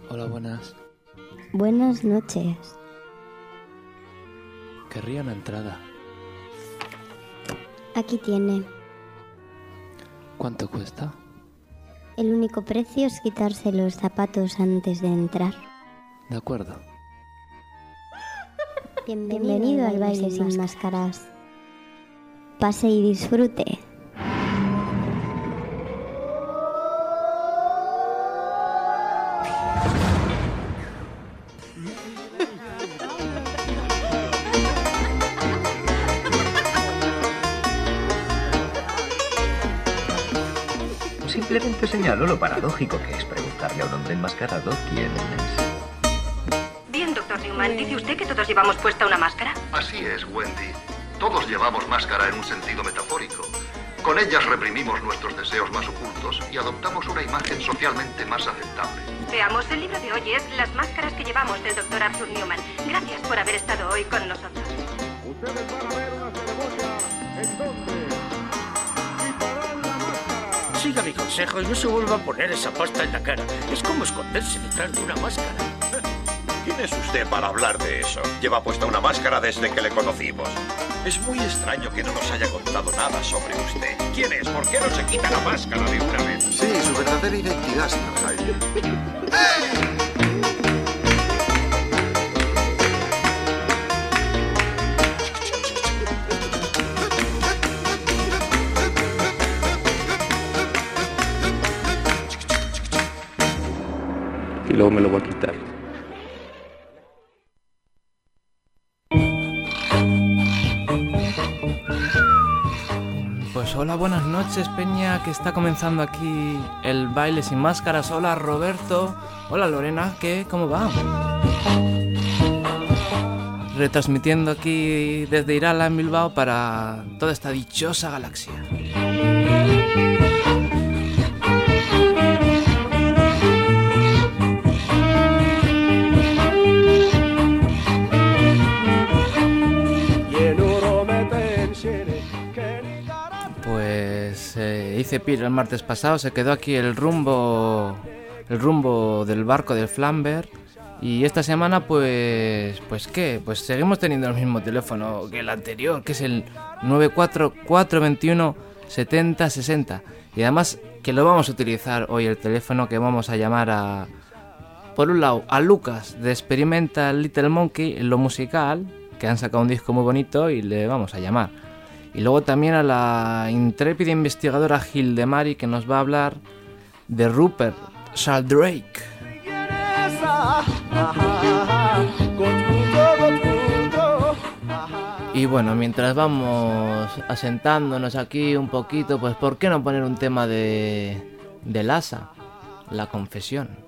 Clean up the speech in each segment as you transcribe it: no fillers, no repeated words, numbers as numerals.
Hola, buenas. Buenas noches. Querría una entrada. Aquí tiene. ¿Cuánto cuesta? El único precio es quitarse los zapatos antes de entrar. De acuerdo. Bienvenido al baile sin máscaras. Pase y disfrute. Simplemente señalo lo paradójico que es preguntarle a un hombre enmascarado quién es. Bien, doctor Newman, ¿dice usted que todos llevamos puesta una máscara? Así es, Wendy. Todos llevamos máscara en un sentido metafórico. Con ellas reprimimos nuestros deseos más ocultos y adoptamos una imagen socialmente más aceptable. Veamos, el libro de hoy es Las máscaras que llevamos, del doctor Arthur Newman. Gracias por haber estado hoy con nosotros. Ustedes van a ver una ceremonia en donde quitarán la máscara. Siga mi consejo y no se vuelva a poner esa pasta en la cara. Es como esconderse detrás de una máscara. ¿Quién es usted para hablar de eso? Lleva puesta una máscara desde que le conocimos. Es muy extraño que no nos haya contado nada sobre usted. ¿Quién es? ¿Por qué no se quita la máscara de una vez? Sí, su verdadera identidad, señor Hyde. Y luego me lo voy a quitar. Pues hola, buenas noches, Peña, que está comenzando aquí el baile sin máscaras. Hola, Roberto. Hola, Lorena, ¿qué? ¿Cómo va? Retransmitiendo aquí desde Irala, en Bilbao, para toda esta dichosa galaxia. Pues hice pir el martes pasado, se quedó aquí el rumbo del barco del Flamber. Y esta semana pues ¿qué? Pues seguimos teniendo el mismo teléfono que el anterior, que es el 94421 7060. Y además que lo vamos a utilizar hoy, el teléfono que vamos a llamar a, por un lado, a Lucas de Experimental Little Monkey en lo musical, que han sacado un disco muy bonito y le vamos a llamar. Y luego también a la intrépida investigadora Hildemari, que nos va a hablar de Rupert Sheldrake. Y bueno, mientras vamos asentándonos aquí un poquito, pues ¿por qué no poner un tema de Lhasa, La Confesión?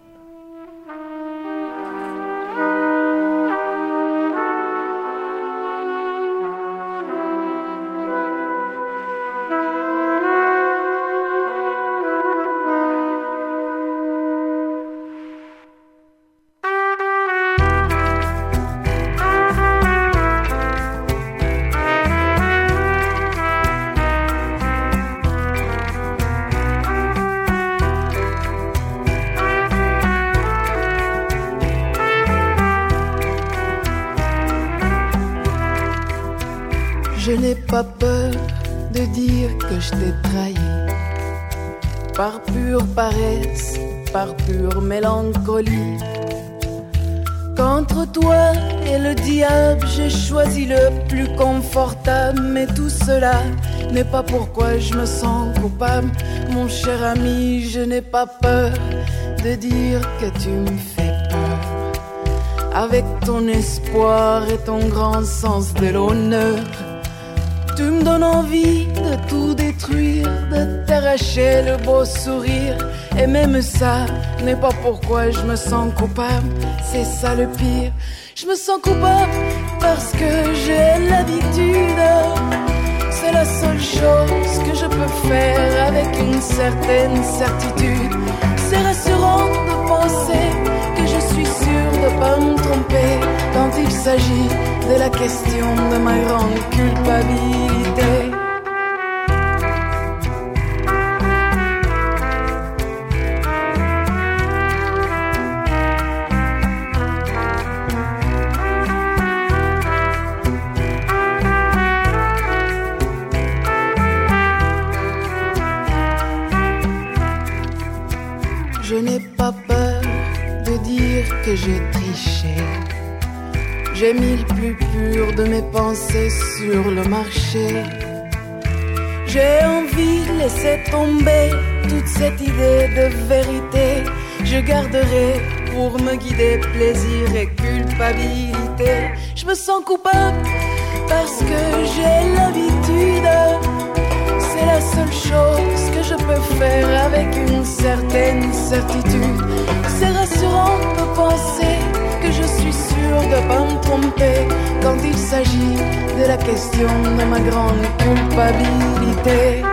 Je n'ai pas peur de dire que je t'ai trahi. Par pure paresse, par pure mélancolie. Qu'entre toi et le diable, j'ai choisi le plus confortable. Mais tout cela n'est pas pourquoi je me sens coupable. Mon cher ami, je n'ai pas peur de dire que tu me fais peur. Avec ton espoir et ton grand sens de l'honneur, tu me donnes envie de tout détruire, de t'arracher le beau sourire. Et même ça n'est pas pourquoi je me sens coupable. C'est ça le pire. Je me sens coupable parce que j'ai l'habitude. C'est la seule chose que je peux faire avec une certaine certitude. C'est rassurant de penser que je suis sûre de pas me tromper quand il s'agit de la question de ma grande culpabilité. je n'ai pas peur de dire que j'ai triché. J'ai mis le plus pur de mes pensées sur le marché. J'ai envie de laisser tomber toute cette idée de vérité. Je garderai pour me guider plaisir et culpabilité. Je me sens coupable parce que j'ai l'habitude. C'est la seule chose que je peux faire avec une certaine certitude. C'est rassurant de penser que je suis sûr de pas me tromper quand il s'agit de la question de ma grande culpabilité.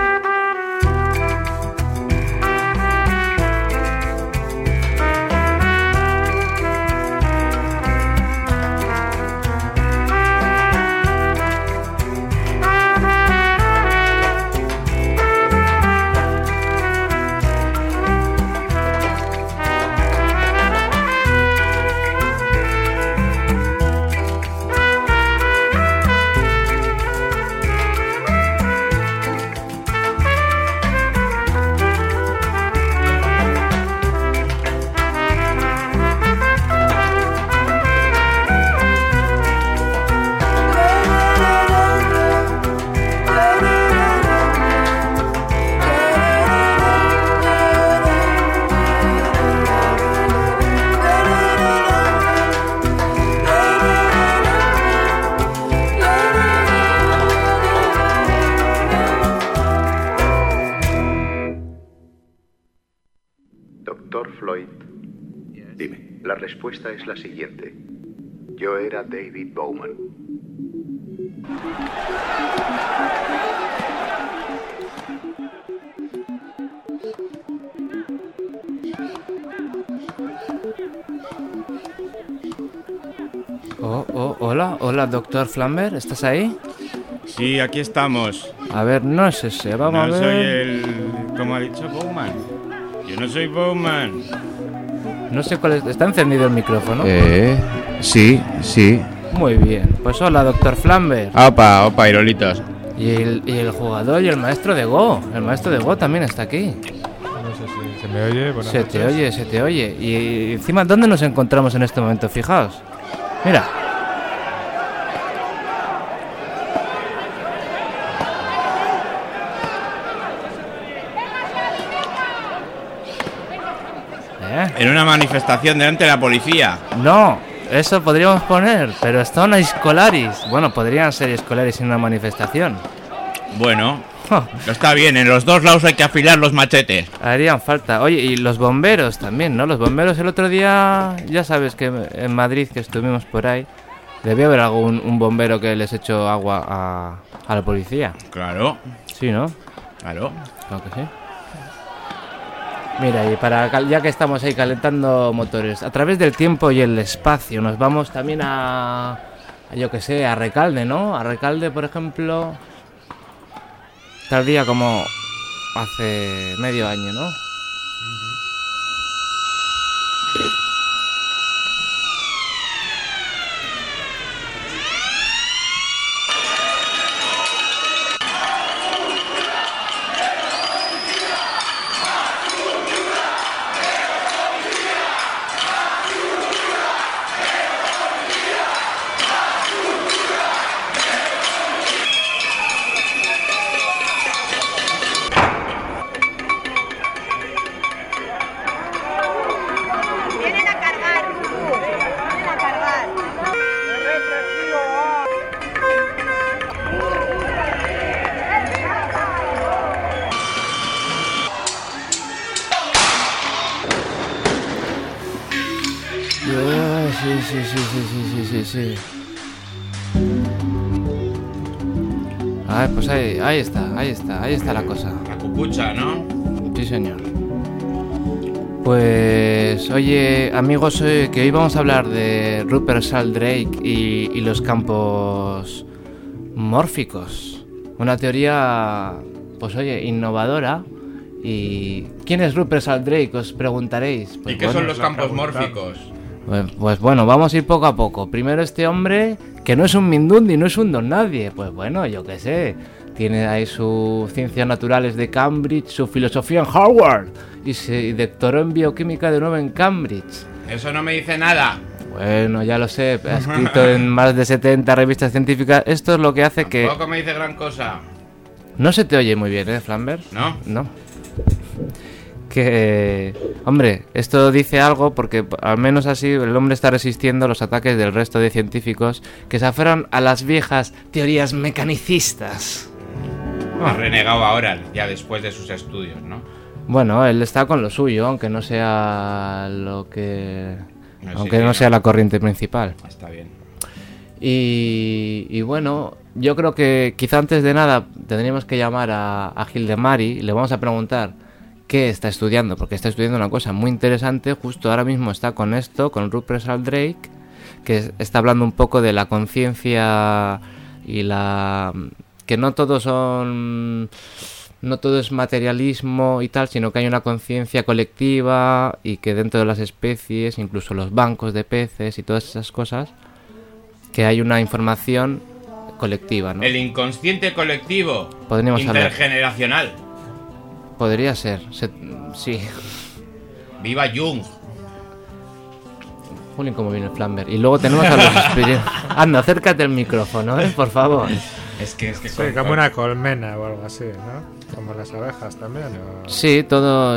La respuesta es la siguiente. Yo era David Bowman. Hola, doctor Flamber, ¿estás ahí? Sí, aquí estamos. A ver, no es ese, vamos a ver. No soy el... como ha dicho Bowman. Yo no soy Bowman. No sé cuál es. ¿Está encendido el micrófono? Sí. Muy bien. Pues hola, doctor Flamber. Opa, Irolitos. Y el jugador y el maestro de Go. El maestro de Go también está aquí. No sé si se me oye. Se te oye. Y encima, ¿dónde nos encontramos en este momento? Fijaos. Mira. En una manifestación delante de la policía. No, eso podríamos poner, pero son escolaris. Bueno, podrían ser escolaris en una manifestación. Bueno, está bien, en los dos lados hay que afilar los machetes. Harían falta. Oye, y los bomberos también, ¿no? Los bomberos el otro día, ya sabes que en Madrid, que estuvimos por ahí, debía haber un bombero que les echó agua a la policía. Claro. Sí, ¿no? Claro que sí. Mira, y ya que estamos ahí calentando motores, a través del tiempo y el espacio, nos vamos también a Recalde, ¿no? A Recalde, por ejemplo, tal día como hace medio año, ¿no? Sí. Pues ahí está la cosa. La cucucha, ¿no? Sí, señor. Pues, oye, amigos, que hoy vamos a hablar de Rupert Sheldrake y los campos mórficos. Una teoría, pues oye, innovadora. ¿Y quién es Rupert Sheldrake? Os preguntaréis. Pues, ¿y qué son los campos mórficos? Pues bueno, vamos a ir poco a poco. Primero este hombre, que no es un mindundi, no es un don nadie. Pues bueno, yo qué sé. tiene ahí sus ciencias naturales de Cambridge, su filosofía en Harvard y se doctoró en bioquímica de nuevo en Cambridge. Eso no me dice nada. Bueno, ya lo sé, ha escrito en más de 70 revistas científicas. Esto es lo que hace que... Tampoco me dice gran cosa. No se te oye muy bien, ¿eh, Flambert? No. Que... Hombre, esto dice algo porque al menos así el hombre está resistiendo los ataques del resto de científicos que se aferran a las viejas teorías mecanicistas. Ha renegado ahora, ya después de sus estudios, ¿no? Bueno, él está con lo suyo, aunque no sea lo que... aunque no sea la corriente principal. Está bien. Y bueno, yo creo que quizá antes de nada tendríamos que llamar a Gil de Mari y le vamos a preguntar qué está estudiando, porque está estudiando una cosa muy interesante. Justo ahora mismo está con esto, con Rupert Sheldrake, que está hablando un poco de la conciencia y la... que no todo es materialismo y tal, sino que hay una conciencia colectiva y que dentro de las especies, incluso los bancos de peces y todas esas cosas, que hay una información colectiva, ¿no? El inconsciente colectivo. Podríamos intergeneracional. hablar. Podría ser, sí. ¡Viva Jung! Jolín, cómo viene el Flambert. Y luego tenemos a los espíritus. Anda, acércate el micrófono, por favor. Es que sí, como una colmena o algo así, ¿no? Como las abejas también. ¿O? Sí, todo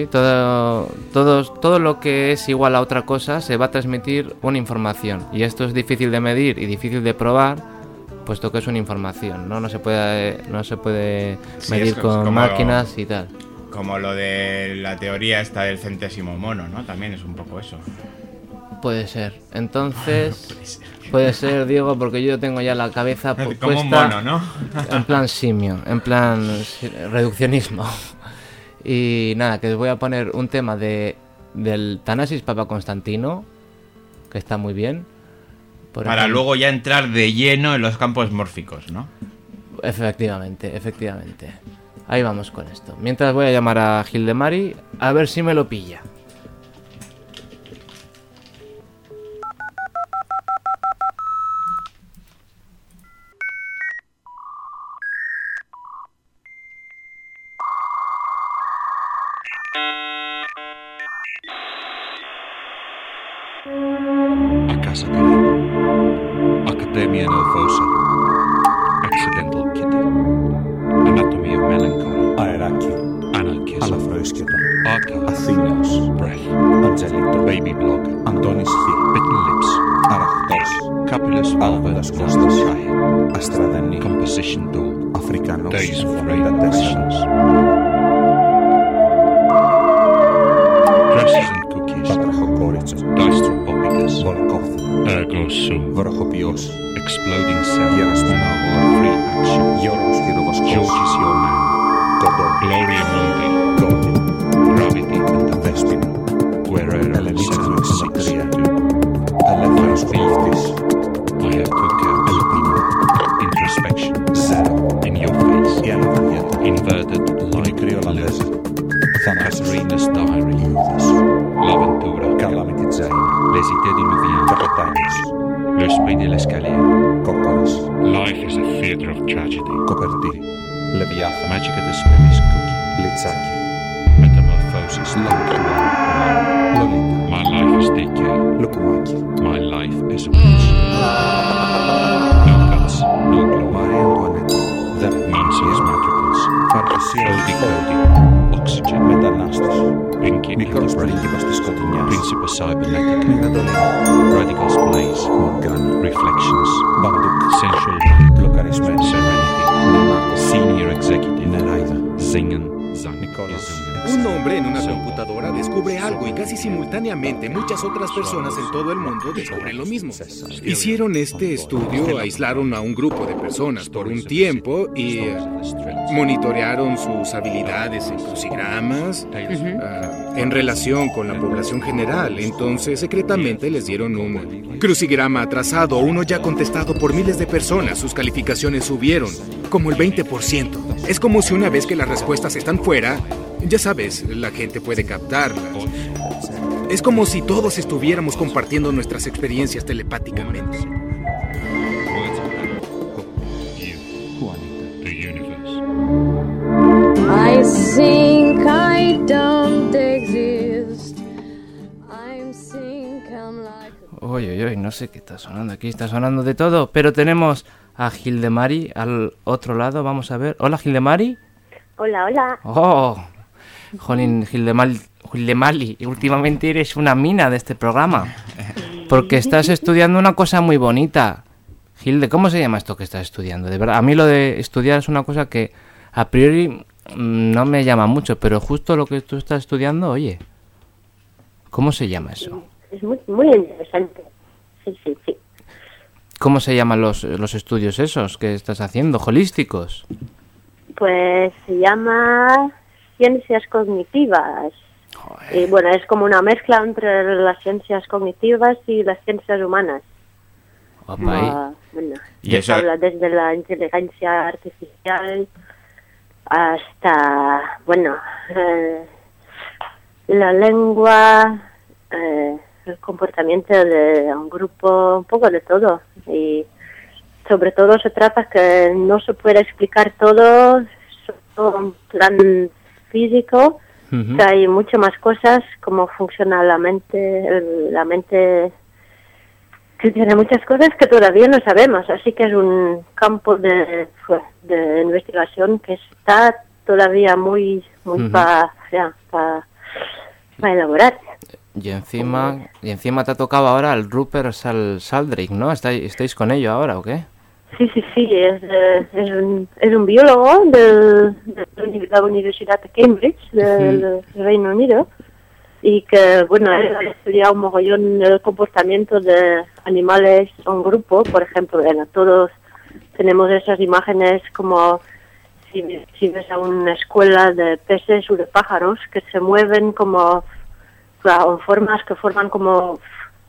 lo que es igual a otra cosa se va a transmitir una información. Y esto es difícil de medir y difícil de probar, puesto que es una información, ¿no? No se puede medir con máquinas y tal. Como lo de la teoría esta del centésimo mono, ¿no? También es un poco eso. Puede ser. Entonces, puede ser, Diego, porque yo tengo ya la cabeza puesta como un mono, ¿no? En plan simio, en plan reduccionismo. Y nada, que os voy a poner un tema del Thanasis Papa Constantino, que está muy bien. Para luego ya entrar de lleno en los campos mórficos, ¿no? Efectivamente. Ahí vamos con esto. Mientras voy a llamar a Gil de Mari a ver si me lo pilla. Casa Carrera, Academia Nervosa, Accidental Kitty, Anatomy of Melancholy, Aeracchio, Anarchism, Alafroisketa, Arca, Athenos, Breath, Angelito, Baby Blog, Antonis Phi, Bitten Lips, Arachthos, Capulus, Alvedas Costas, Astradeni, Composition Duel, Africanos, Days of Radiations, Dresses and Cookies, Patrachokorica, Dystropopicus, Volkoth, Ergo Sum, Vorhopios, Exploding Cell, Yerasminagor, Free Action, Yoros Hirovos, George is Your Man, Godot, Gloria Mundi, Godi, Gravity and the Vespin, Guerrero, Elenitzan, Six, Elephants, Thieves, I have took care, Alpino, Introspection, Zero, In Your Face, Inverted, Light, Catarina's Diary, L'Aventura, Calamity Jane, Les Idées du Nouveau, Capitanos, L'Esprit de l'Escalier, Cocoros, Life is a Theatre of Tragedy, Coperti, Leviathan, Magic of the Spirits Cookie, Litzaki, Metamorphosis, Lolita, My Life is Decay, Lukumaki, My Life is a Witch, No Guts, No Glory, Marie Antoinette, The Nonsense Madrigals, Cody, Oxygen, Metanastos, Pinky, Nicholas Principes de Scotignas, Principes Cybernetica, Radicals Blaze, Morgana, Reflections, Banduk, Sensual Light, Locarismen, Serenity, Senior Executive, Neraida, Zingen, Zan, Nicholas. Un hombre en una computadora descubre algo y casi simultáneamente muchas otras personas en todo el mundo descubren lo mismo. Hicieron este estudio, aislaron a un grupo de personas por un tiempo y monitorearon sus habilidades en crucigramas en relación con la población general. Entonces, secretamente les dieron un crucigrama atrasado, uno ya contestado por miles de personas. Sus calificaciones subieron como el 20%. Es como si una vez que las respuestas están fuera, ya sabes, la gente puede captarlas. Es como si todos estuviéramos compartiendo nuestras experiencias telepáticamente. The universe. sink, I don't exist. I'm sink, I'm like... Uy, no sé qué está sonando aquí, está sonando de todo, pero tenemos a Hildemari al otro lado, vamos a ver. Hola, Hildemari. Hola. Oh, jolín, Hildemari, últimamente eres una mina de este programa, porque estás estudiando una cosa muy bonita. Hilde, ¿cómo se llama esto que estás estudiando? De verdad, a mí lo de estudiar es una cosa que a priori no me llama mucho, pero justo lo que tú estás estudiando, oye, ¿cómo se llama eso? Es muy interesante. Sí. ¿Cómo se llaman los estudios esos que estás haciendo, holísticos? Pues se llama ciencias cognitivas. Y bueno, es como una mezcla entre las ciencias cognitivas y las ciencias humanas. Bueno, ¿Y eso? Habla desde la inteligencia artificial hasta, la lengua, el comportamiento de un grupo, un poco de todo. Y sobre todo se trata que no se puede explicar todo en plan físico, que hay muchas más cosas, como funciona la mente que tiene muchas cosas que todavía no sabemos, así que es un campo de investigación que está todavía muy para elaborar. Y encima te ha tocado ahora el Rupert Sheldrake, ¿no? ¿Estáis con ello ahora o qué? Sí, es un biólogo de la Universidad de Cambridge, del Reino Unido, y que, él ha estudiado un mogollón el comportamiento de animales en grupo. Por ejemplo, todos tenemos esas imágenes como si ves a una escuela de peces o de pájaros que se mueven como en formas que forman como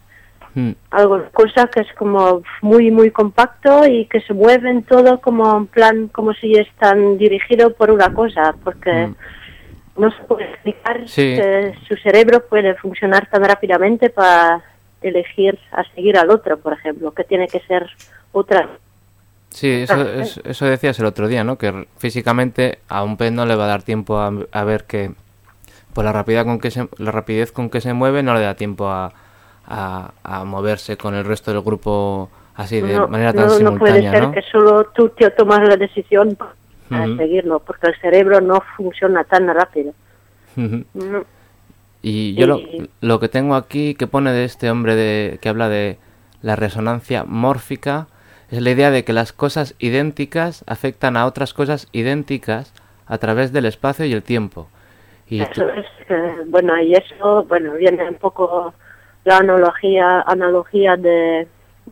cosa que es como muy compacto y que se mueven todo como en plan, como si están dirigidos por una cosa, porque no se puede explicar que su cerebro puede funcionar tan rápidamente para elegir a seguir al otro, por ejemplo, que tiene que ser otra. Sí, eso decías el otro día, ¿no? Que físicamente a un pez no le va a dar tiempo a ver que por la rapidez con que se mueve no le da tiempo a moverse con el resto del grupo así de manera tan simultánea, no puede ser que solo tú te tomas la decisión para seguirlo, porque el cerebro no funciona tan rápido. Y yo lo que tengo aquí que pone de este hombre que habla de la resonancia mórfica es la idea de que las cosas idénticas afectan a otras cosas idénticas a través del espacio y el tiempo. Y eso es, y eso, viene un poco la analogía de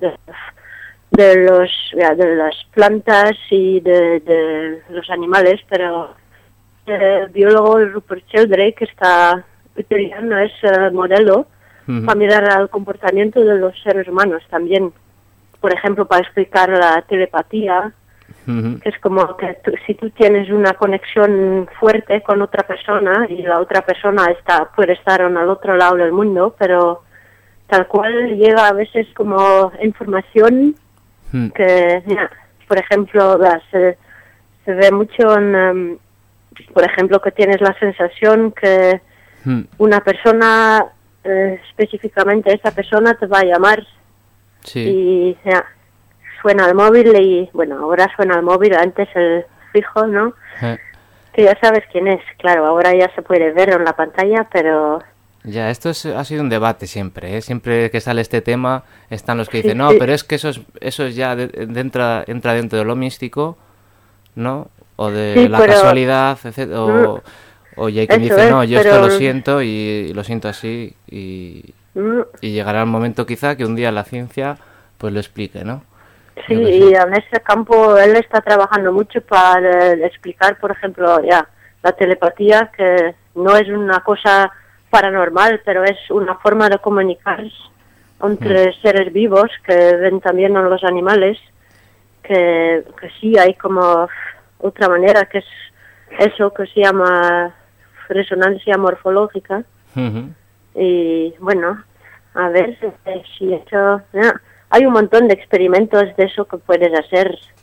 las plantas y de los animales, pero el biólogo Rupert Sheldrake está utilizando ese modelo para mirar al comportamiento de los seres humanos también. Por ejemplo, para explicar la telepatía, que es como que si tú tienes una conexión fuerte con otra persona y la otra persona puede estar en el otro lado del mundo, pero tal cual llega a veces como información que, por ejemplo, se ve mucho en, por ejemplo, que tienes la sensación que una persona, específicamente esa persona te va a llamar y suena el móvil y, ahora suena el móvil, antes el fijo, ¿no? Que ya sabes quién es, claro, ahora ya se puede ver en la pantalla, pero... Ya, esto ha sido un debate siempre, ¿eh? Siempre que sale este tema están los que dicen, pero es que eso es ya entra dentro de lo místico, ¿no? O de la casualidad, etc. O ya hay quien dice, no, yo esto lo siento y lo siento así y llegará el momento quizá que un día la ciencia pues lo explique, ¿no? Sí, y en ese campo él está trabajando mucho para explicar, por ejemplo, la telepatía, que no es una cosa paranormal, pero es una forma de comunicarse entre seres vivos que ven también en los animales, que sí hay como otra manera, que es eso que se llama resonancia morfológica. Y a ver si eso... hay un montón de experimentos de eso que puedes hacer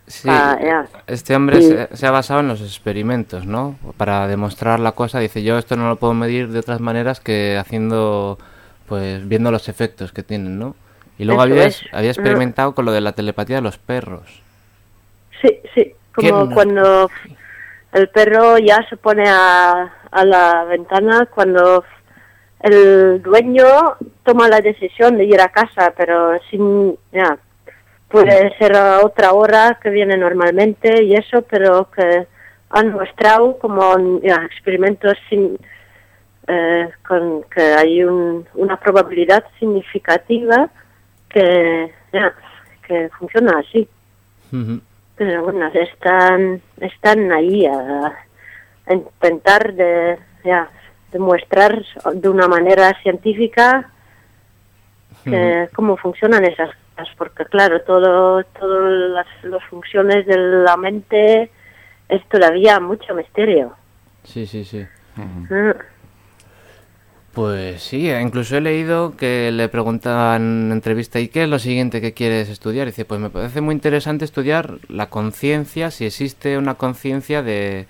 Sí, este hombre se ha basado en los experimentos, ¿no? Para demostrar la cosa, dice, yo esto no lo puedo medir de otras maneras que haciendo, pues, viendo los efectos que tienen, ¿no? Y luego había experimentado con lo de la telepatía de los perros. Sí, como cuando el perro ya se pone a la ventana, cuando el dueño toma la decisión de ir a casa, pero sin... puede ser a otra hora que viene normalmente y eso, pero que han mostrado como experimentos con que hay una probabilidad significativa que funciona así. Pero bueno, están ahí a intentar demostrar de una manera científica cómo funcionan esas cosas, porque claro, todas las funciones de la mente es todavía mucho misterio. Sí. Pues sí, incluso he leído que le preguntaban en entrevista, ¿y qué es lo siguiente que quieres estudiar? Y dice, pues me parece muy interesante estudiar la conciencia, si existe una conciencia de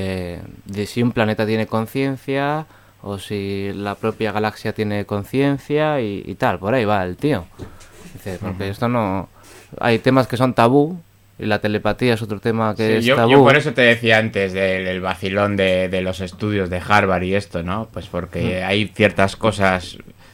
si un planeta tiene conciencia o si la propia galaxia tiene conciencia y tal, por ahí va el tío. Dice, porque esto no... Hay temas que son tabú y la telepatía es otro tema que es tabú. Yo por eso te decía antes del vacilón de los estudios de Harvard y esto, ¿no? Pues porque hay ciertas cosas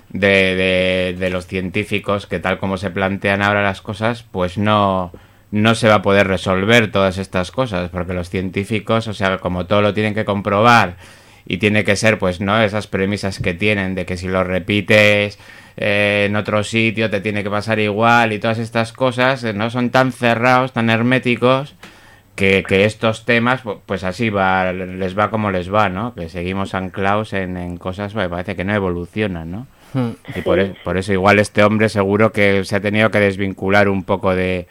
de los científicos que tal como se plantean ahora las cosas, pues no se va a poder resolver todas estas cosas, porque los científicos, o sea, como todo lo tienen que comprobar y tiene que ser, pues, ¿no? Esas premisas que tienen de que si lo repites en otro sitio te tiene que pasar igual y todas estas cosas, ¿no? Son tan cerrados, tan herméticos que estos temas, pues así les va como les va, ¿no? Que seguimos anclados en cosas, pues, parece que no evolucionan, ¿no? Y por eso igual este hombre seguro que se ha tenido que desvincular un poco de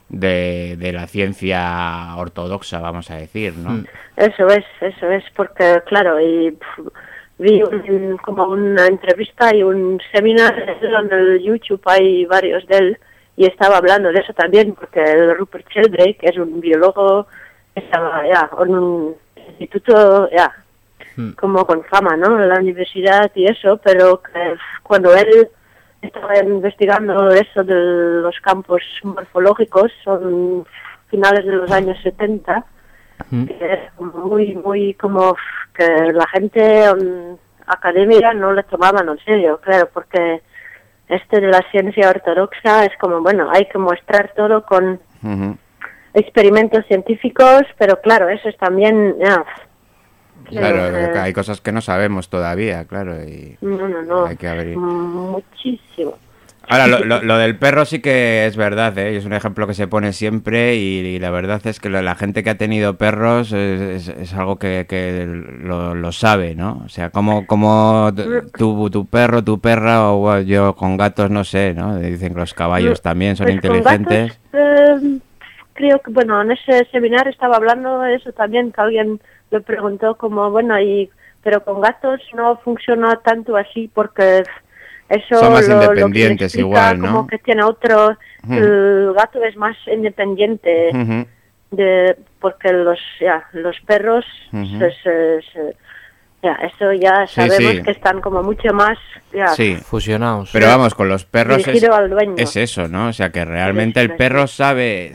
la ciencia ortodoxa, vamos a decir, ¿no? Eso es, porque claro, vi como una entrevista y un seminario en el YouTube, hay varios de él, y estaba hablando de eso también, porque el Rupert Sheldrake es un biólogo, estaba en un instituto, como con fama, ¿no? En la universidad y eso, pero que cuando él estaba investigando eso de los campos morfológicos, son finales de los años 70, que es muy como que la gente académica no le tomaban en serio, claro, porque de la ciencia ortodoxa es como, bueno, hay que mostrar todo con experimentos científicos, pero claro, eso es también... Claro, hay cosas que no sabemos todavía, claro, y no, hay que abrir. Muchísimo. Ahora, lo del perro sí que es verdad, ¿eh? Es un ejemplo que se pone siempre y la verdad es que la gente que ha tenido perros es algo que lo sabe, ¿no? O sea, como tu perro, tu perra, o yo con gatos no sé, ¿no? Dicen que los caballos también son inteligentes. Con gatos, creo que, bueno, en ese seminario estaba hablando de eso también, que alguien le preguntó como, bueno, pero con gatos no funciona tanto así porque... Eso son más independientes igual, ¿no? Como que tiene otro... El gato es más independiente porque los perros... eso ya sabemos que están como mucho más... fusionados. Pero vamos, con los perros es eso, ¿no? O sea, que realmente el perro sabe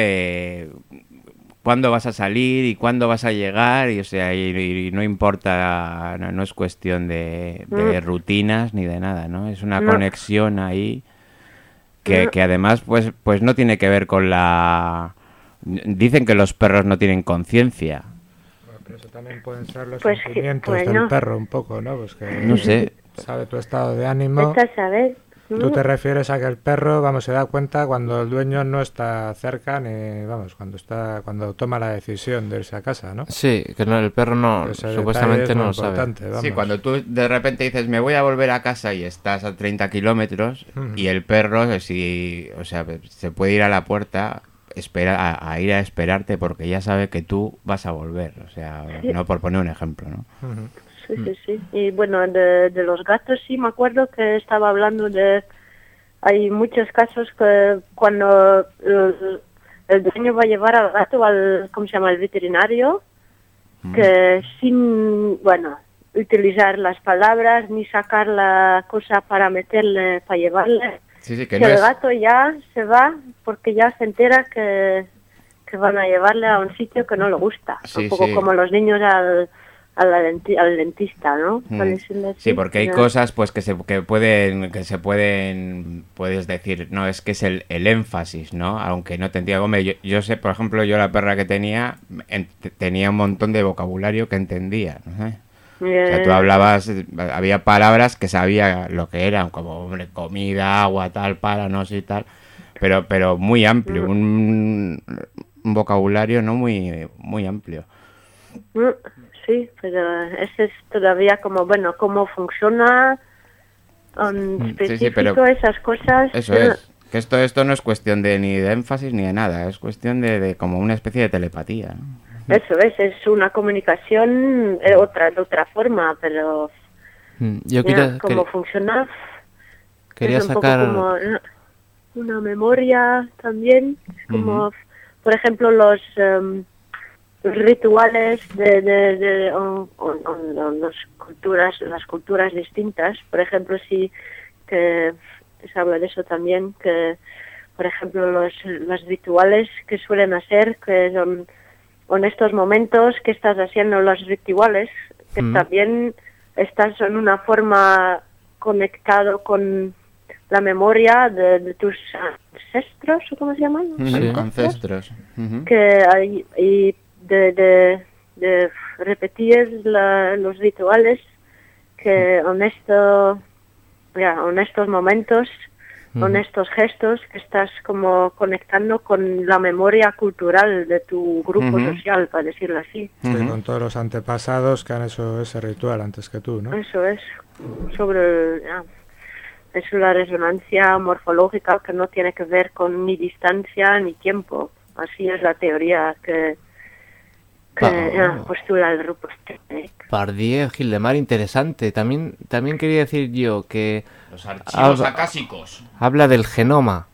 cuándo vas a salir y cuándo vas a llegar y, o sea, y no importa, no es cuestión de rutinas ni de nada, ¿no? Es una conexión ahí que además pues no tiene que ver con la... Dicen que los perros no tienen conciencia. Bueno, pero eso también pueden ser los sentimientos del perro un poco, ¿no? Pues que no sé. Sabe tu estado de ánimo. Tú te refieres a que el perro, se da cuenta cuando el dueño no está cerca ni, cuando toma la decisión de irse a casa, ¿no? Sí, que el perro supuestamente no lo sabe. Sí, cuando tú de repente dices, me voy a volver a casa y estás a 30 kilómetros y el perro, se puede ir a la puerta, a ir a esperarte porque ya sabe que tú vas a volver, o sea, no por poner un ejemplo, ¿no? Sí. Y bueno, de los gatos sí me acuerdo que estaba hablando de... Hay muchos casos que cuando el dueño va a llevar al gato al, ¿cómo se llama?, el veterinario, que sin, bueno, utilizar las palabras ni sacar la cosa para meterle, para llevarle. Sí, que el gato ya se va porque ya se entera que van a llevarle a un sitio que no le gusta. Un poco como los niños al dentista, ¿no? Sí, porque hay cosas pues que se pueden, puedes decir, no, es que es el énfasis, ¿no? Aunque no te entienda. Hombre, yo sé, por ejemplo, yo la perra que tenía un montón de vocabulario que entendía, ¿no sé? O sea, tú hablabas, había palabras que sabía lo que eran, como, hombre, comida, agua, tal, para, no sé, tal, pero muy amplio, un vocabulario no muy amplio. Sí, pero ese es todavía como, bueno, cómo funciona específico, pero esas cosas. Eso es, que esto no es cuestión ni de énfasis ni de nada, es cuestión de como una especie de telepatía, ¿no? Eso es una comunicación de otra forma, pero yo cómo funciona. Quería es un sacar poco como una memoria también, como por ejemplo los rituales de las culturas distintas. Por ejemplo, sí que se habla de eso también, que por ejemplo los rituales que suelen hacer, que son en estos momentos que estás haciendo los rituales, que también estás en una forma conectado con la memoria de tus ancestros, ¿o cómo se llaman? Sí, ancestros. Que hay, y de repetir los rituales que en estos momentos, con estos gestos, que estás como conectando con la memoria cultural de tu grupo social, para decirlo así. Sí, con todos los antepasados que han hecho ese ritual antes que tú, ¿no? Eso es, es la resonancia morfológica que no tiene que ver con ni distancia ni tiempo. Así es la teoría que postula el grupo Steinbeck. Pardieu, Gildemar, interesante. También quería decir yo que los archivos acásicos. Habla del genoma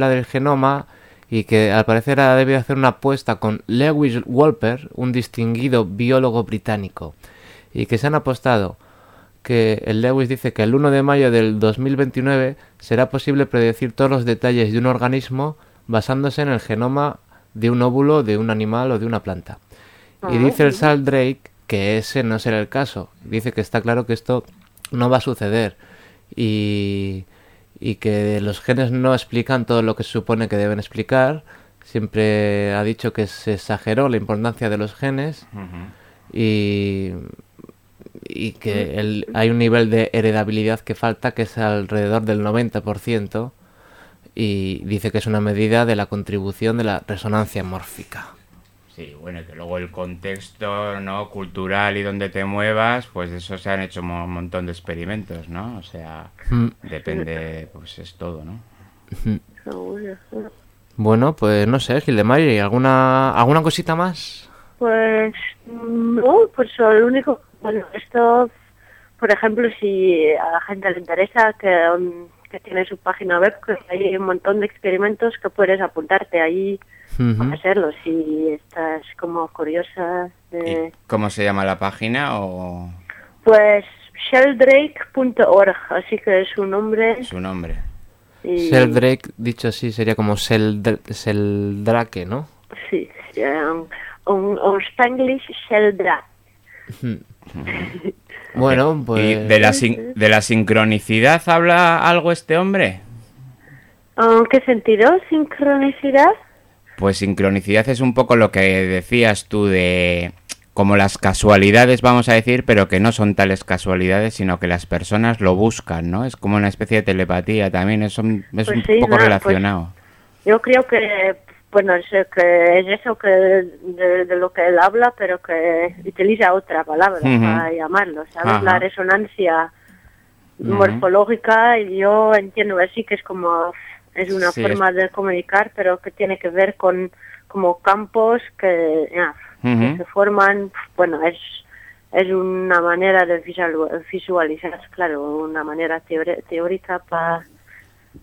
y que al parecer ha debido hacer una apuesta con Lewis Wolper, un distinguido biólogo británico, y que se han apostado que el Lewis dice que el 1 de mayo del 2029 será posible predecir todos los detalles de un organismo basándose en el genoma de un óvulo, de un animal o de una planta. Y dice el Sheldrake que ese no será el caso. Dice que está claro que esto no va a suceder y que los genes no explican todo lo que se supone que deben explicar. Siempre ha dicho que se exageró la importancia de los genes y que hay un nivel de heredabilidad que falta, que es alrededor del 90%, y dice que es una medida de la contribución de la resonancia mórfica. Sí, bueno, y que luego el contexto, ¿no?, cultural y donde te muevas, pues de eso se han hecho un montón de experimentos, ¿no? O sea, depende, pues es todo, ¿no? Bueno, pues no sé, Gildemar, ¿alguna cosita más? Pues no, pues lo único, bueno, esto, por ejemplo, si a la gente le interesa, que tiene su página web, que hay un montón de experimentos que puedes apuntarte ahí a hacerlo, si estás como curiosa de... ¿Cómo se llama la página? O... Pues sheldrake.org, así que es su nombre. Su nombre. Y... Sheldrake, dicho así, sería como Sheldrake, ¿no? Sí, un Spanglish Sheldrake. Bueno, pues... ¿Y de la sincronicidad habla algo este hombre? ¿En qué sentido, sincronicidad? Pues sincronicidad es un poco lo que decías tú de como las casualidades, vamos a decir, pero que no son tales casualidades, sino que las personas lo buscan, ¿no? Es como una especie de telepatía también, es un poco relacionado. Pues yo creo que, bueno, es eso que de lo que él habla, pero que utiliza otra palabra para llamarlo, ¿sabes? La resonancia morfológica, y yo entiendo así que es como... Es una forma de comunicar, pero que tiene que ver con como campos que se forman. Bueno, es una manera de visualizar, claro, una manera teórica para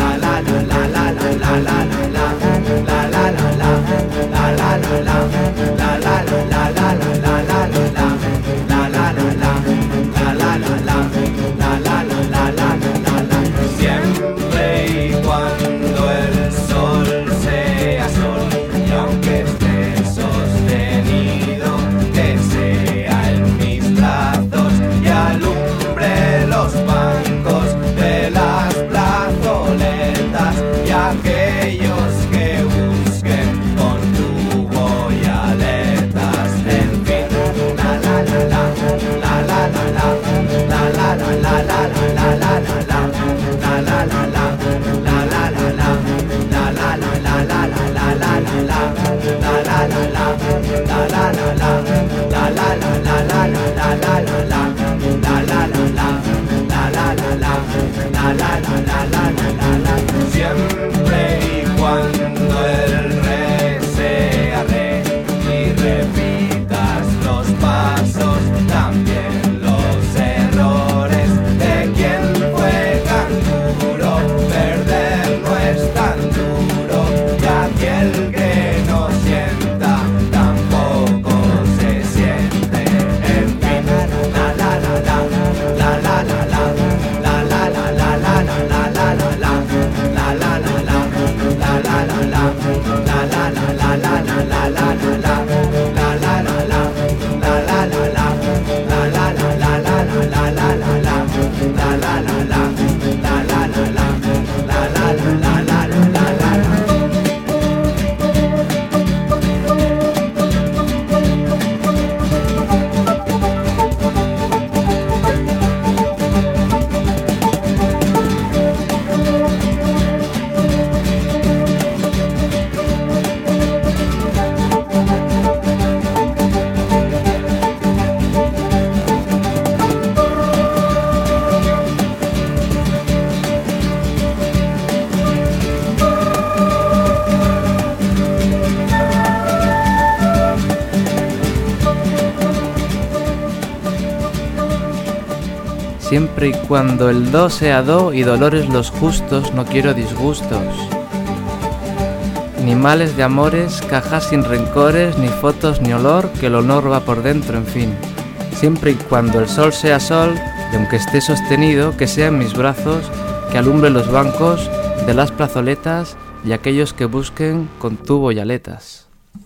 siempre y cuando el do sea do y dolores los justos, no quiero disgustos. Ni males de amores, cajas sin rencores, ni fotos ni olor, que el honor va por dentro, en fin. Siempre y cuando el sol sea sol, y aunque esté sostenido, que sea en mis brazos, que alumbre los bancos de las plazoletas y aquellos que busquen con tubo y aletas.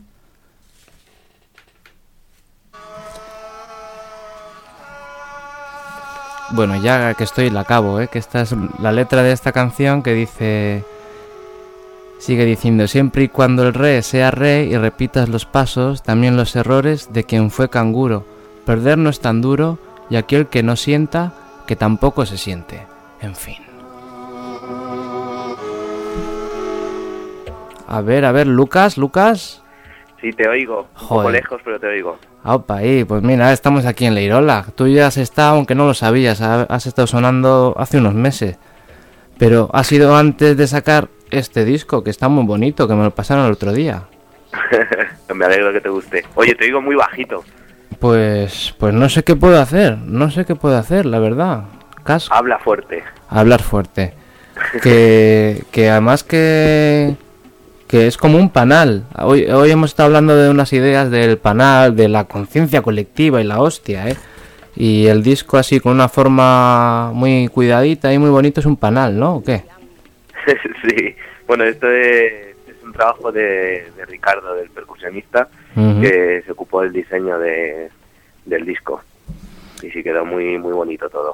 Bueno, ya que estoy la acabo, que esta es la letra de esta canción que dice... Sigue diciendo, siempre y cuando el re sea re y repitas los pasos, también los errores de quien fue canguro. Perder no es tan duro y aquel que no sienta, que tampoco se siente. En fin. A ver, Lucas. Sí, te oigo. Un poco lejos, pero te oigo. Opa, pues mira, estamos aquí en Leirola. Tú ya has estado, aunque no lo sabías, has estado sonando hace unos meses. Pero ha sido antes de sacar este disco, que está muy bonito, que me lo pasaron el otro día. Me alegro que te guste. Oye, te oigo muy bajito. Pues no sé qué puedo hacer, la verdad. Habla fuerte. Hablar fuerte. Que además que es como un panal. Hoy hemos estado hablando de unas ideas del panal, de la conciencia colectiva y la hostia, Y el disco así con una forma muy cuidadita y muy bonito es un panal, ¿no? ¿O qué? Sí, bueno, esto es un trabajo de Ricardo, del percusionista, que se ocupó del diseño del disco. Y sí, quedó muy muy bonito todo.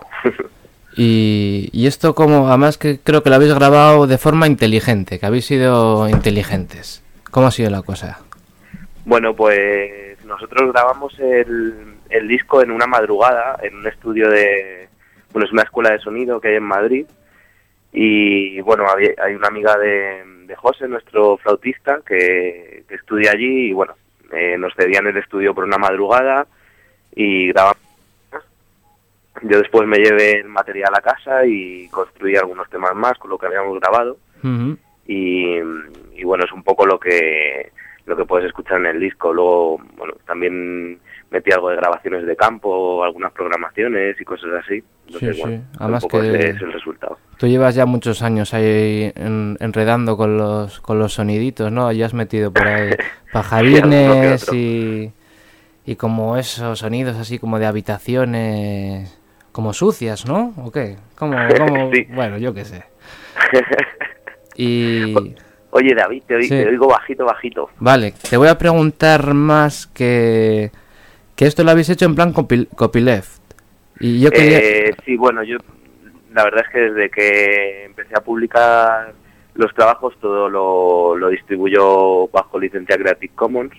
Y esto como, además que creo que lo habéis grabado de forma inteligente, que habéis sido inteligentes. ¿Cómo ha sido la cosa? Bueno, pues nosotros grabamos el disco en una madrugada, en un estudio bueno, es una escuela de sonido que hay en Madrid. Y bueno, hay una amiga de José, nuestro flautista, que estudia allí y bueno, nos cedían el estudio por una madrugada y grabamos. Yo después me llevé el material a casa y construí algunos temas más con lo que habíamos grabado. Y bueno, es un poco lo que puedes escuchar en el disco. Luego, bueno, también metí algo de grabaciones de campo, algunas programaciones y cosas así. Entonces, sí, bueno, además un poco que ese es el resultado. Tú llevas ya muchos años ahí enredando con los soniditos, ¿no? Ya has metido por ahí pajarines y como esos sonidos así como de habitaciones como sucias, ¿no? ¿O qué? Como Sí. Bueno, yo qué sé. Y... Oye, David, te oigo bajito. Vale, te voy a preguntar más que esto lo habéis hecho en plan copyleft. Y yo quería... Sí, bueno, yo la verdad es que desde que empecé a publicar los trabajos todo lo distribuyo bajo licencia Creative Commons.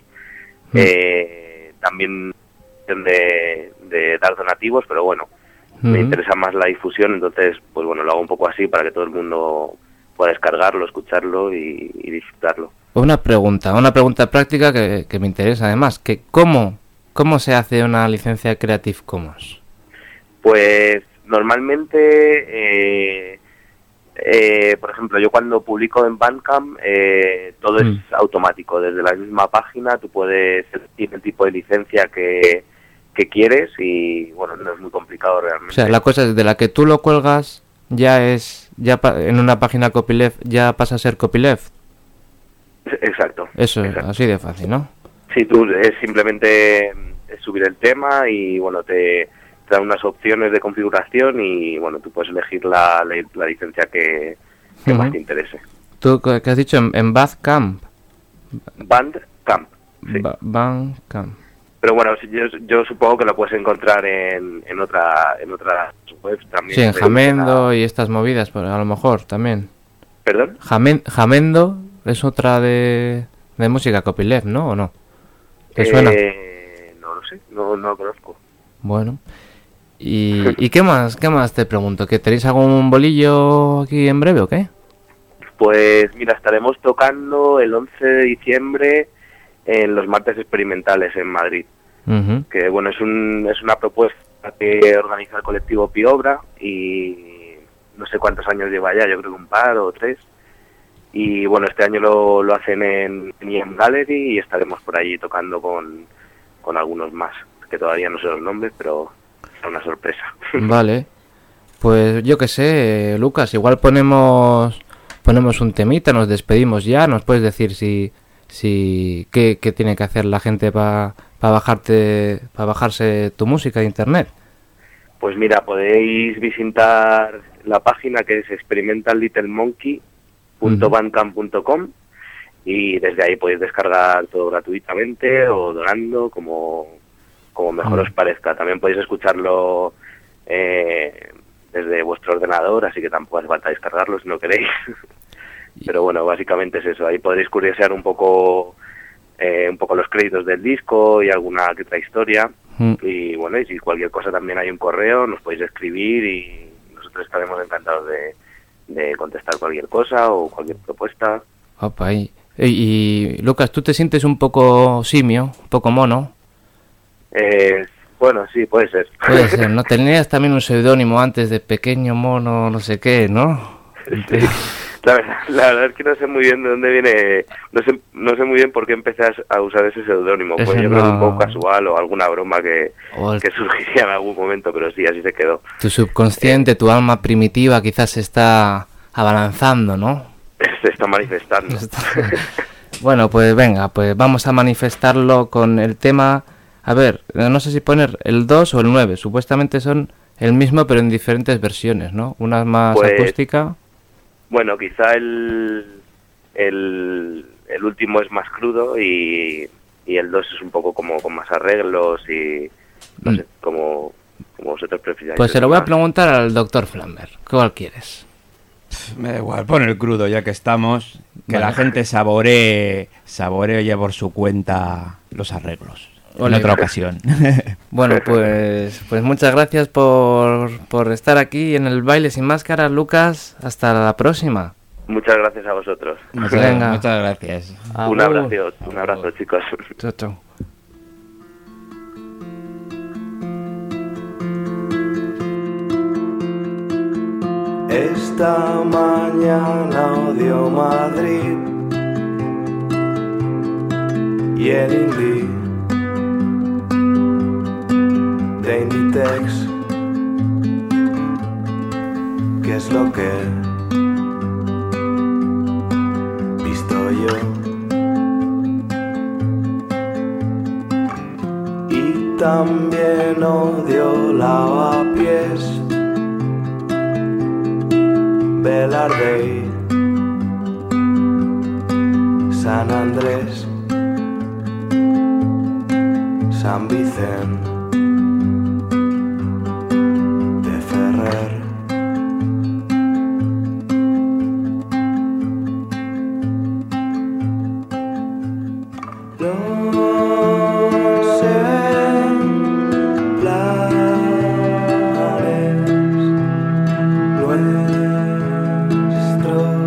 También de dar donativos, pero bueno, me interesa más la difusión, entonces pues bueno, lo hago un poco así para que todo el mundo pueda descargarlo, escucharlo y disfrutarlo. Una pregunta práctica que me interesa además, que ¿cómo se hace una licencia Creative Commons? Pues normalmente, por ejemplo, yo cuando publico en Bandcamp, todo es automático. Desde la misma página tú puedes elegir el tipo de licencia que quieres y, bueno, no es muy complicado realmente. O sea, la cosa es de la que tú lo cuelgas en una página copyleft ya pasa a ser copyleft. Exacto. Eso exacto. Es así de fácil, ¿no? Sí, tú simplemente subir el tema y, bueno, te dan unas opciones de configuración y, bueno, tú puedes elegir la licencia que más te interese. ¿Tú qué has dicho? ¿En Bandcamp? Bandcamp, sí. Bandcamp. Pero bueno, yo supongo que lo puedes encontrar en otras webs también. Sí, en Jamendo y estas movidas, a lo mejor también. ¿Perdón? Jamendo es otra de música copyleft, ¿no? ¿O no? ¿Te suena? No lo sé, no lo conozco. Bueno. ¿Y qué más te pregunto? ¿Que tenéis algún bolillo aquí en breve o qué? Pues mira, estaremos tocando el 11 de diciembre en los martes experimentales en Madrid. Que bueno, es una propuesta que organiza el colectivo Piobra y no sé cuántos años lleva ya, yo creo que un par o 3. Y bueno, este año lo hacen en IEM Gallery y estaremos por allí tocando con algunos más, que todavía no sé los nombres, pero es una sorpresa. Vale. Pues yo qué sé, Lucas, igual ponemos un temita, nos despedimos ya, nos puedes decir qué tiene que hacer la gente para bajarse tu música de internet. Pues mira, podéis visitar la página que es experimentallittlemonkey.bandcamp.com y desde ahí podéis descargar todo gratuitamente o donando, como mejor os parezca. También podéis escucharlo desde vuestro ordenador, así que tampoco hace falta descargarlo si no queréis. Pero bueno, básicamente es eso. Ahí podréis curiosear un poco los créditos del disco y alguna que otra historia. Y bueno, y si cualquier cosa también hay un correo, nos podéis escribir y nosotros estaremos encantados de contestar cualquier cosa o cualquier propuesta. Opa, y Lucas, ¿tú te sientes un poco simio, un poco mono? Bueno, sí, puede ser. Puede ser, ¿no? Tenías también un seudónimo antes de Pequeño Mono, no sé qué, ¿no? Sí. La verdad es que no sé muy bien de dónde viene, no sé muy bien por qué empecé a usar ese seudónimo. Pues yo creo que un poco casual o alguna broma que surgiría en algún momento, pero sí, así se quedó. Tu subconsciente, tu alma primitiva quizás se está abalanzando, ¿no? Se está manifestando. Bueno, pues venga, pues vamos a manifestarlo con el tema. A ver, no sé si poner el 2 o el 9. Supuestamente son el mismo, pero en diferentes versiones, ¿no? Una más acústica. Bueno, quizá el último es más crudo y el 2 es un poco como con más arreglos y no sé, como vosotros prefiráis. Pues se lo voy a preguntar al Dr. Flamber. ¿Cuál quieres? Me da igual, pon el crudo ya que estamos. Que la gente saboree por su cuenta los arreglos. En otra ocasión. Bueno, pues muchas gracias por estar aquí en el Baile Sin Máscaras, Lucas. Hasta la próxima. Muchas gracias a vosotros. Muchas gracias. Un abrazo, chicos. Chao, chao. Esta mañana odio Madrid y el Indie de Inditex. ¿Qué es lo que he visto yo? Y también odio Lavapiés, Velarde, San Andrés, San Vicente de Ferrer. Los ejemplares nuestros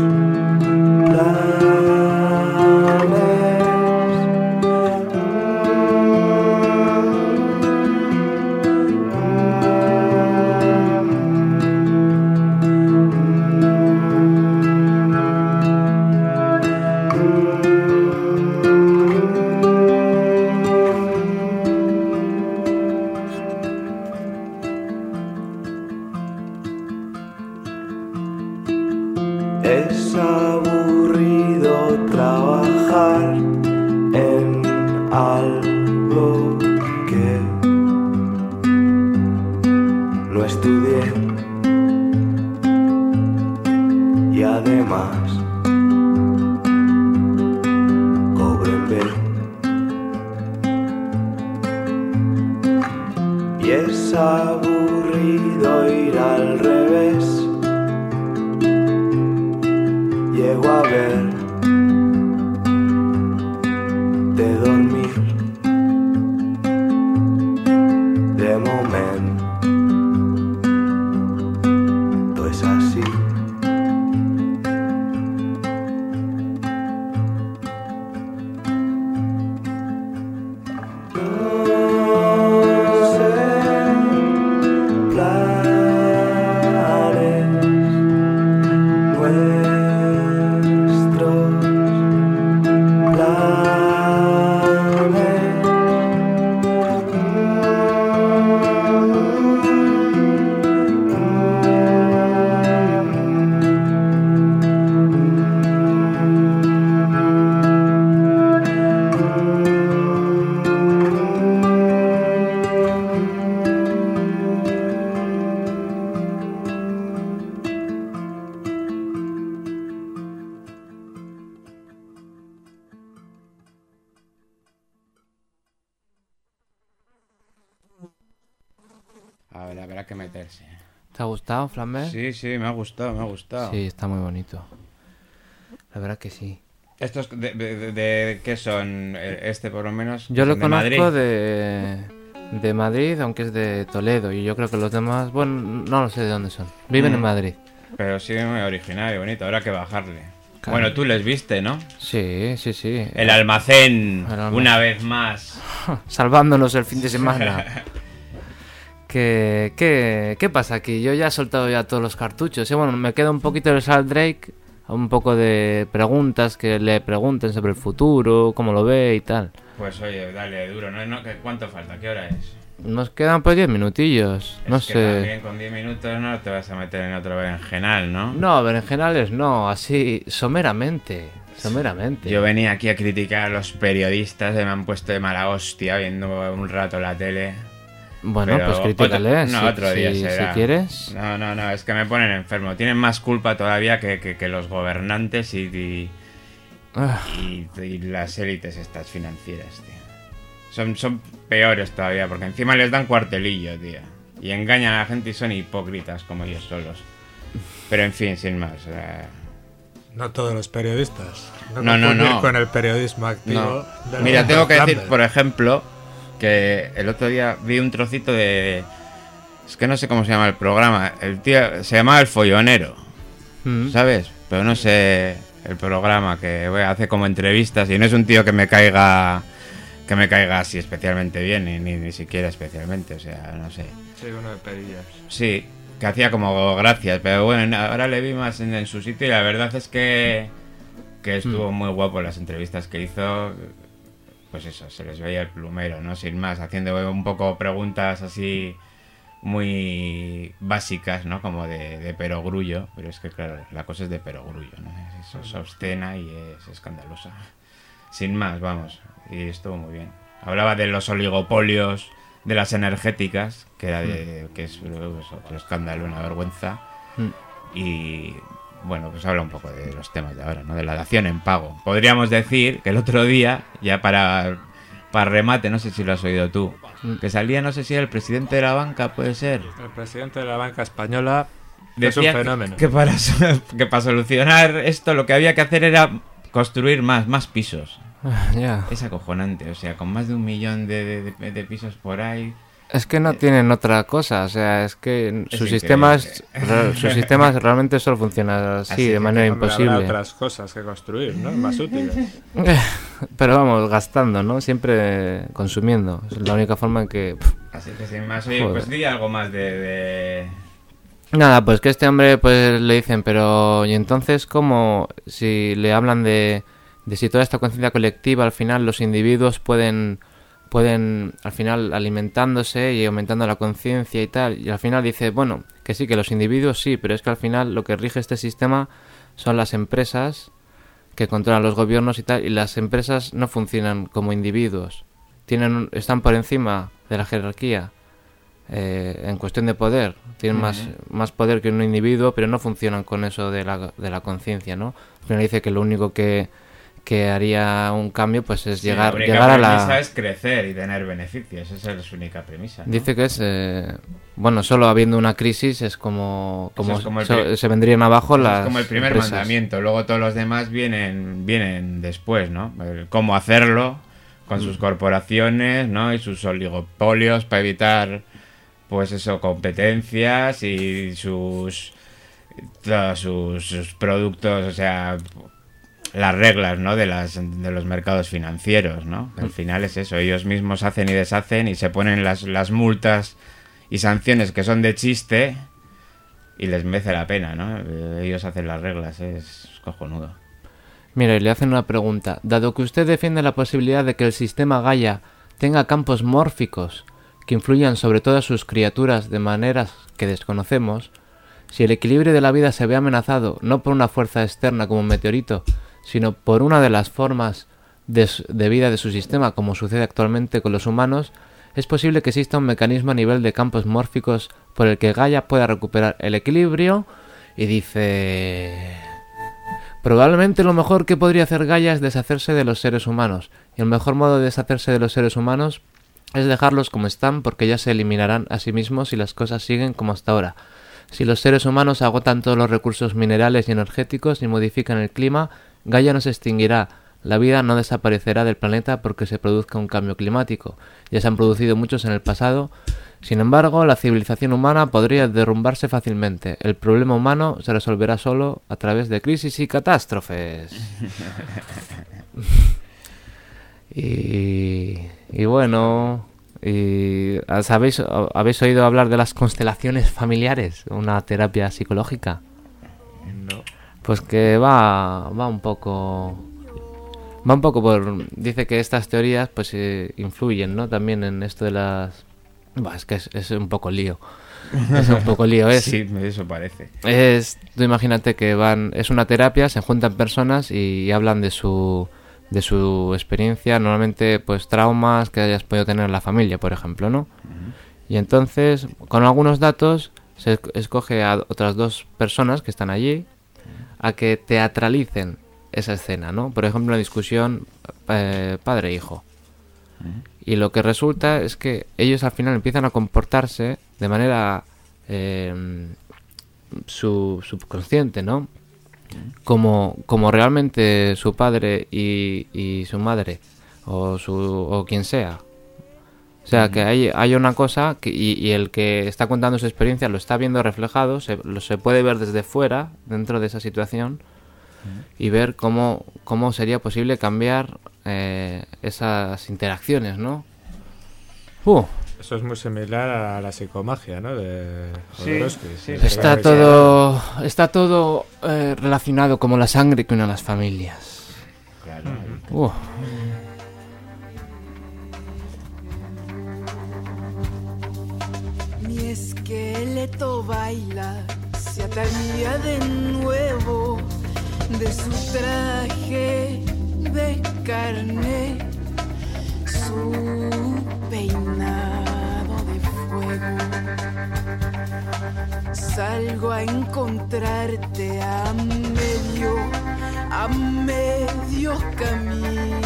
Es aburrido trabajar en algo que no estudié y además cobro en B. Y es aburrido ir al revés. Llego a ver de dormir de momento es así. Los A ver, habrá que meterse. ¿Te ha gustado, Flamber? Sí, me ha gustado. Sí, está muy bonito. La verdad que sí. ¿Estos de qué son? Este por lo menos. Yo lo conozco de Madrid, aunque es de Toledo. Y yo creo que los demás, bueno, no lo sé de dónde son. Viven en Madrid. Pero sí, muy original y bonito. Habrá que bajarle. Claro. Bueno, tú les viste, ¿no? Sí. El almacén, una vez más. Salvándonos el fin de semana. ¿Qué pasa aquí? Yo ya he soltado ya todos los cartuchos. Y bueno, me queda un poquito de Sheldrake, un poco de preguntas que le pregunten sobre el futuro, cómo lo ve y tal. Pues oye, dale, duro. ¿No? ¿Cuánto falta? ¿Qué hora es? Nos quedan pues 10 minutillos. No sé. También con 10 minutos no te vas a meter en otro berenjenal, ¿no? No, berenjenales no, así someramente. Yo venía aquí a criticar a los periodistas, me han puesto de mala hostia viendo un rato la tele. Bueno, pues críticales. Otro día será. Si quieres. No, es que me ponen enfermo. Tienen más culpa todavía que los gobernantes y las élites estas financieras, tío. Son peores todavía, porque encima les dan cuartelillo, tío. Y engañan a la gente y son hipócritas como ellos solos. Pero en fin, sin más. No todos los periodistas. No. Con el periodismo activo. No. Mira, tengo que decir, por ejemplo, que el otro día vi un trocito de... Es que no sé cómo se llama el programa. El tío se llamaba El Follonero, ¿sabes? Pero no sé el programa que hace como entrevistas y no es un tío que me caiga así especialmente bien, ni siquiera especialmente, o sea, no sé. Sí, uno de perillas. Sí, que hacía como gracias, pero bueno, ahora le vi más en su sitio y la verdad es que estuvo muy guapo las entrevistas que hizo. Pues eso, se les veía el plumero, ¿no? Sin más, haciendo un poco preguntas así muy básicas, ¿no? Como de perogrullo, pero es que claro, la cosa es de perogrullo, ¿no? Eso es obscena y es escandalosa. Sin más, vamos, y estuvo muy bien. Hablaba de los oligopolios de las energéticas, que es otro escándalo, una vergüenza. Y bueno, pues habla un poco de los temas de ahora, ¿no? De la dación en pago. Podríamos decir que el otro día, ya para remate, no sé si lo has oído tú, que salía, no sé si era el presidente de la banca, puede ser. El presidente de la banca española decía es un fenómeno. Que para solucionar esto lo que había que hacer era construir más pisos. Es acojonante, o sea, con más de 1 millón de pisos por ahí. Es que no tienen otra cosa, o sea, es que sus sistemas realmente solo funcionan así de manera imposible. Habrá otras cosas que construir, ¿no? Más útiles. Pero vamos, gastando, ¿no? Siempre consumiendo. Es la única forma en que... Así que sin más, oye, pues di algo más de... Nada, pues que este hombre pues le dicen, pero ¿y entonces cómo? Si le hablan de si toda esta conciencia colectiva, al final los individuos pueden al final alimentándose y aumentando la conciencia y tal, y al final dice, bueno, que sí, que los individuos sí, pero es que al final lo que rige este sistema son las empresas que controlan los gobiernos y tal, y las empresas no funcionan como individuos, están por encima de la jerarquía en cuestión de poder, tienen más poder que un individuo, pero no funcionan con eso de la conciencia, ¿no? Al final dice que lo único que haría un cambio pues es llegar a la... La premisa es crecer y tener beneficios, esa es su única premisa, ¿no? Dice que es bueno, solo habiendo una crisis es como se vendrían abajo las es como el primer empresas. Mandamiento, luego todos los demás vienen después, ¿no? Cómo hacerlo con sus corporaciones, ¿no? Y sus oligopolios para evitar pues eso, competencias y todos sus productos, o sea, las reglas, ¿no? de los mercados financieros, ¿no? Al final es eso, ellos mismos hacen y deshacen y se ponen las multas y sanciones que son de chiste y les merece la pena, ¿no? Ellos hacen las reglas, es cojonudo. Mira, y le hacen una pregunta. Dado que usted defiende la posibilidad de que el sistema Gaia tenga campos mórficos que influyan sobre todas sus criaturas de maneras que desconocemos, si el equilibrio de la vida se ve amenazado no por una fuerza externa como un meteorito, sino por una de las formas de vida de su sistema, como sucede actualmente con los humanos, es posible que exista un mecanismo a nivel de campos mórficos por el que Gaia pueda recuperar el equilibrio. Y dice... Probablemente lo mejor que podría hacer Gaia es deshacerse de los seres humanos, y el mejor modo de deshacerse de los seres humanos es dejarlos como están porque ya se eliminarán a sí mismos si las cosas siguen como hasta ahora. Si los seres humanos agotan todos los recursos minerales y energéticos y modifican el clima, Gaia no se extinguirá. La vida no desaparecerá del planeta porque se produzca un cambio climático. Ya se han producido muchos en el pasado. Sin embargo, la civilización humana podría derrumbarse fácilmente. El problema humano se resolverá solo a través de crisis y catástrofes. Y bueno, ¿habéis oído hablar de las constelaciones familiares? Una terapia psicológica. No. Pues que va un poco por... Dice que estas teorías pues influyen, ¿no? También en esto de las... es que es un poco lío. Es un poco lío, ¿eh? Sí, eso parece. Tú imagínate que es una terapia, se juntan personas y hablan de su experiencia, normalmente pues traumas que hayas podido tener en la familia, por ejemplo, ¿no? Y entonces, con algunos datos, se escoge a otras dos personas que están allí a que teatralicen esa escena, ¿no? Por ejemplo, una discusión padre-hijo. Y lo que resulta es que ellos al final empiezan a comportarse de manera subconsciente, ¿no? Como realmente su padre y su madre o quien sea. O sea, que hay una cosa y el que está contando su experiencia lo está viendo reflejado, se puede ver desde fuera, dentro de esa situación, y ver cómo sería posible cambiar esas interacciones, ¿no? Eso es muy similar a la psicomagia, ¿no? De Jodorowsky. Sí. Está todo relacionado como la sangre que une a las familias. Claro. Mi esqueleto baila, se ataría de nuevo de su traje de carne, su peinado de fuego. Salgo a encontrarte a medio camino.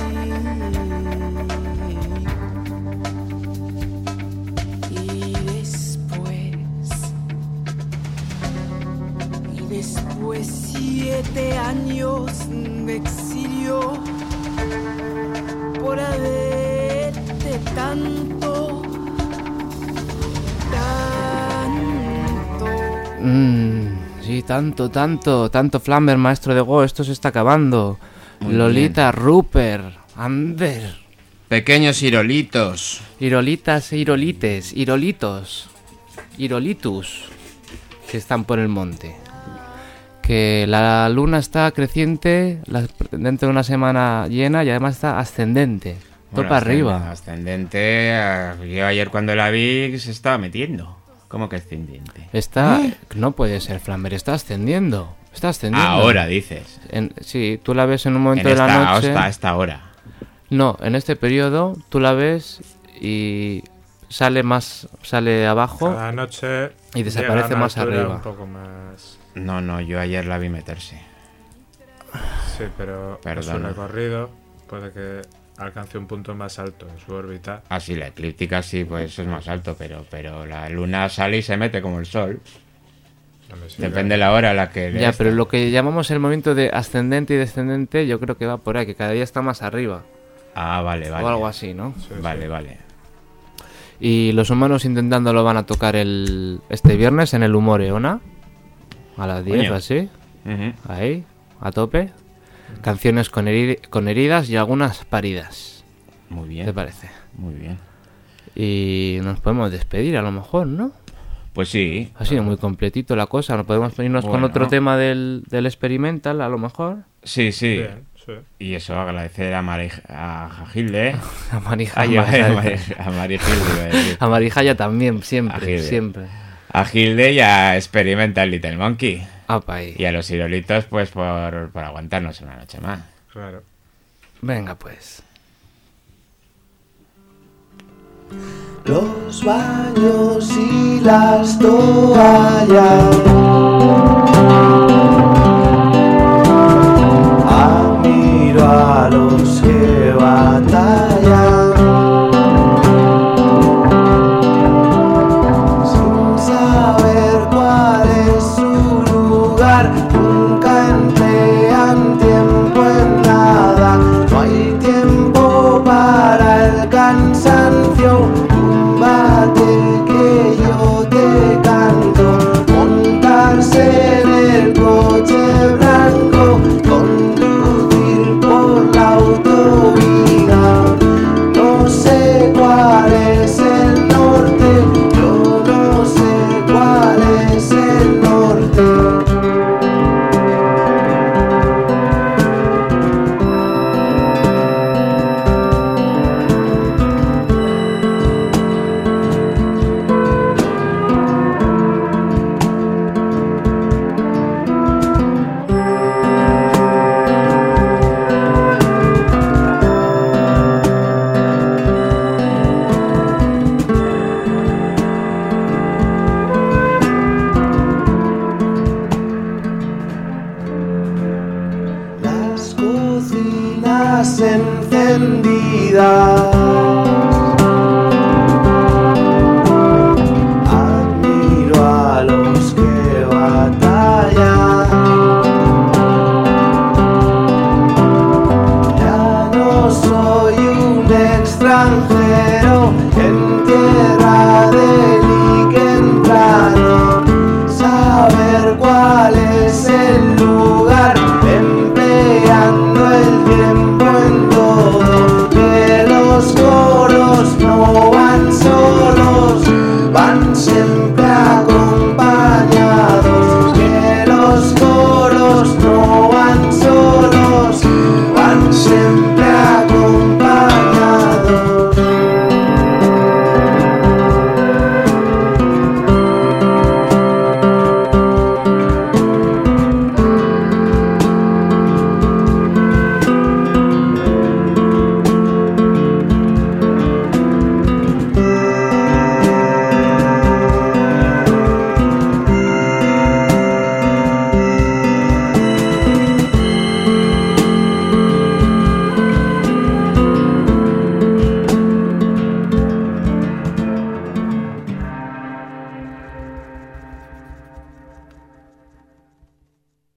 Después 7 años de exilio por haberte tanto. Sí, tanto Flamber, maestro de Go, esto se está acabando. Muy Lolita, bien. Rupert, Ander. Pequeños irolitos. Irolitas e irolites, irolitos, irolitus, que están por el monte. Que la luna está creciente dentro de una semana llena y además está ascendente. Todo para arriba. Ascendente, yo ayer cuando la vi se estaba metiendo. ¿Cómo que ascendente? No puede ser, Flamber, está ascendiendo. Ahora dices. Sí, tú la ves en un momento de la noche. A esta hora. No, en este periodo tú la ves y sale abajo. Cada noche y desaparece más arriba. Un poco más... No, yo ayer la vi meterse. Sí, pero en su recorrido puede que alcance un punto más alto en su órbita. Ah, sí, la eclíptica sí, pues es más alto, pero la luna sale y se mete como el sol. Depende de la hora a la que... Ya, pero lo que llamamos el movimiento de ascendente y descendente, yo creo que va por ahí, que cada día está más arriba. Ah, vale. O algo así, ¿no? Sí, vale. Y los humanos intentándolo van a tocar este viernes en el Humor Eona. A las 10 o así. Ahí, a tope. Canciones con heridas y algunas paridas. Muy bien. ¿Te parece? Muy bien. Y nos podemos despedir a lo mejor, ¿no? Pues sí. Ha sido muy completito la cosa. ¿No podemos irnos con otro tema del Experimental a lo mejor? Sí. Bien, sí. Y eso, agradecer a Hilde. A Marihaya. A Marihilde. A Marihaya también, siempre. A Hilde y a Experimental Little Monkey. Apay. Y a los irolitos, pues por aguantarnos una noche más. Claro. Venga, pues. Los baños y las toallas. Admiro a los que batallan. encendida.